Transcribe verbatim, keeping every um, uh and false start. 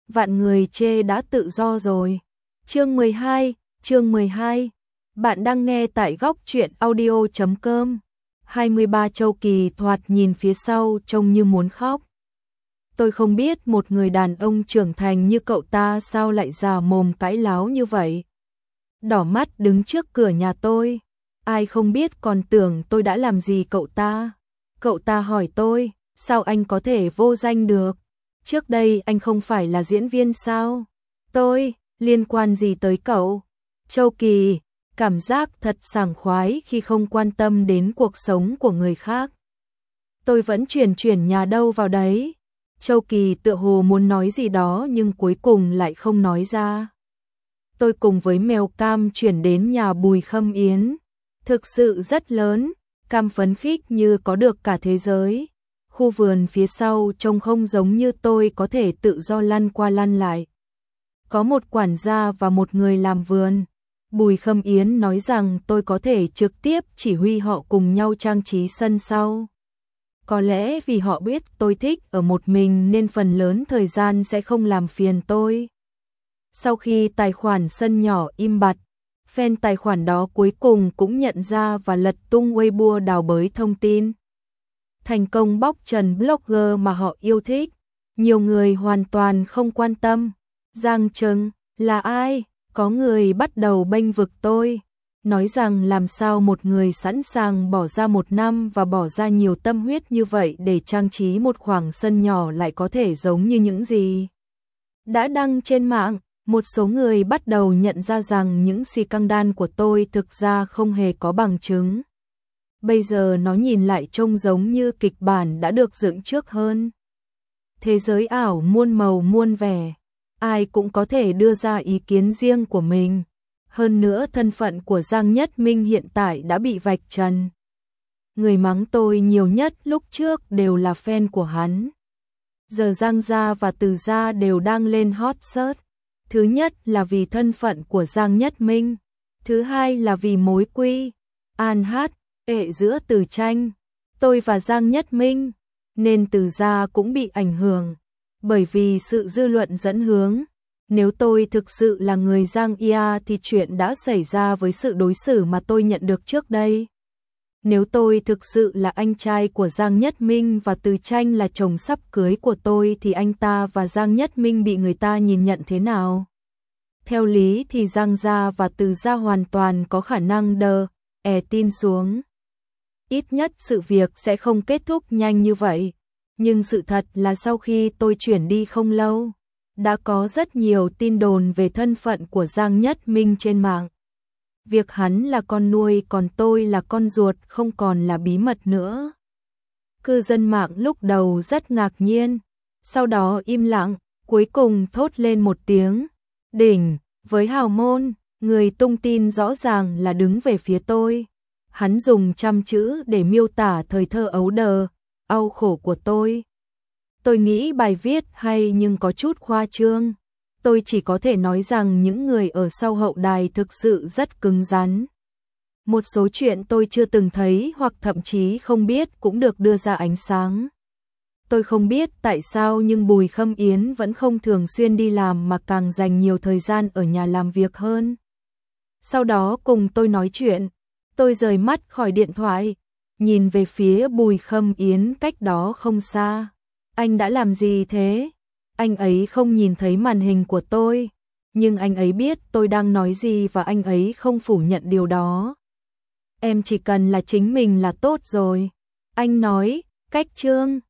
vạn người chê đã tự do rồi. Chương mười hai, chương mười hai. Bạn đang nghe tại góc truyện audio chấm com. hai mươi ba Châu Kỳ thoạt nhìn phía sau trông như muốn khóc. Tôi không biết một người đàn ông trưởng thành như cậu ta sao lại già mồm cãi láo như vậy. Đỏ mắt đứng trước cửa nhà tôi. Ai không biết còn tưởng tôi đã làm gì cậu ta. Cậu ta hỏi tôi, sao anh có thể vô danh được? Trước đây anh không phải là diễn viên sao? Tôi, liên quan gì tới cậu? Châu Kỳ, cảm giác thật sảng khoái khi không quan tâm đến cuộc sống của người khác. Tôi vẫn chuyển chuyển nhà đâu vào đấy. Châu Kỳ tựa hồ muốn nói gì đó nhưng cuối cùng lại không nói ra. Tôi cùng với mèo Cam chuyển đến nhà Bùi Khâm Yến. Thực sự rất lớn, Cam phấn khích như có được cả thế giới. Khu vườn phía sau trông không giống như tôi có thể tự do lăn qua lăn lại. Có một quản gia và một người làm vườn. Bùi Khâm Yến nói rằng tôi có thể trực tiếp chỉ huy họ cùng nhau trang trí sân sau. Có lẽ vì họ biết tôi thích ở một mình nên phần lớn thời gian sẽ không làm phiền tôi. Sau khi tài khoản sân nhỏ im bặt, fan tài khoản đó cuối cùng cũng nhận ra và lật tung Weibo đào bới thông tin. Thành công bóc trần blogger mà họ yêu thích. Nhiều người hoàn toàn không quan tâm. Giang Trừng, là ai? Có người bắt đầu bênh vực tôi. Nói rằng làm sao một người sẵn sàng bỏ ra một năm và bỏ ra nhiều tâm huyết như vậy để trang trí một khoảng sân nhỏ lại có thể giống như những gì đã đăng trên mạng. Một số người bắt đầu nhận ra rằng những scandal của tôi thực ra không hề có bằng chứng. Bây giờ nó nhìn lại trông giống như kịch bản đã được dựng trước hơn. Thế giới ảo muôn màu muôn vẻ, ai cũng có thể đưa ra ý kiến riêng của mình. Hơn nữa thân phận của Giang Nhất Minh hiện tại đã bị vạch trần. Người mắng tôi nhiều nhất lúc trước đều là fan của hắn. Giờ Giang Gia và Từ Gia đều đang lên hot search. Thứ nhất là vì thân phận của Giang Nhất Minh. Thứ hai là vì mối quy an hát ệ giữa Từ Tranh, tôi và Giang Nhất Minh. Nên Từ Gia cũng bị ảnh hưởng bởi vì sự dư luận dẫn hướng. Nếu tôi thực sự là người Giang Ia thì chuyện đã xảy ra với sự đối xử mà tôi nhận được trước đây. Nếu tôi thực sự là anh trai của Giang Nhất Minh và Từ Tranh là chồng sắp cưới của tôi thì anh ta và Giang Nhất Minh bị người ta nhìn nhận thế nào? Theo lý thì Giang Gia và Từ Gia hoàn toàn có khả năng đờ, è tin xuống. Ít nhất sự việc sẽ không kết thúc nhanh như vậy. Nhưng sự thật là sau khi tôi chuyển đi không lâu, đã có rất nhiều tin đồn về thân phận của Giang Nhất Minh trên mạng. Việc hắn là con nuôi còn tôi là con ruột không còn là bí mật nữa. Cư dân mạng lúc đầu rất ngạc nhiên, sau đó im lặng, cuối cùng thốt lên một tiếng, đỉnh, với hào môn, người tung tin rõ ràng là đứng về phía tôi. Hắn dùng trăm chữ để miêu tả thời thơ ấu đờ, đau khổ của tôi. Tôi nghĩ bài viết hay nhưng có chút khoa trương. Tôi chỉ có thể nói rằng những người ở sau hậu đài thực sự rất cứng rắn. Một số chuyện tôi chưa từng thấy hoặc thậm chí không biết cũng được đưa ra ánh sáng. Tôi không biết tại sao nhưng Bùi Khâm Yến vẫn không thường xuyên đi làm mà càng dành nhiều thời gian ở nhà làm việc hơn. Sau đó cùng tôi nói chuyện, tôi rời mắt khỏi điện thoại, nhìn về phía Bùi Khâm Yến cách đó không xa. Anh đã làm gì thế? Anh ấy không nhìn thấy màn hình của tôi, nhưng anh ấy biết tôi đang nói gì và anh ấy không phủ nhận điều đó. Em chỉ cần là chính mình là tốt rồi. Anh nói, cách chương.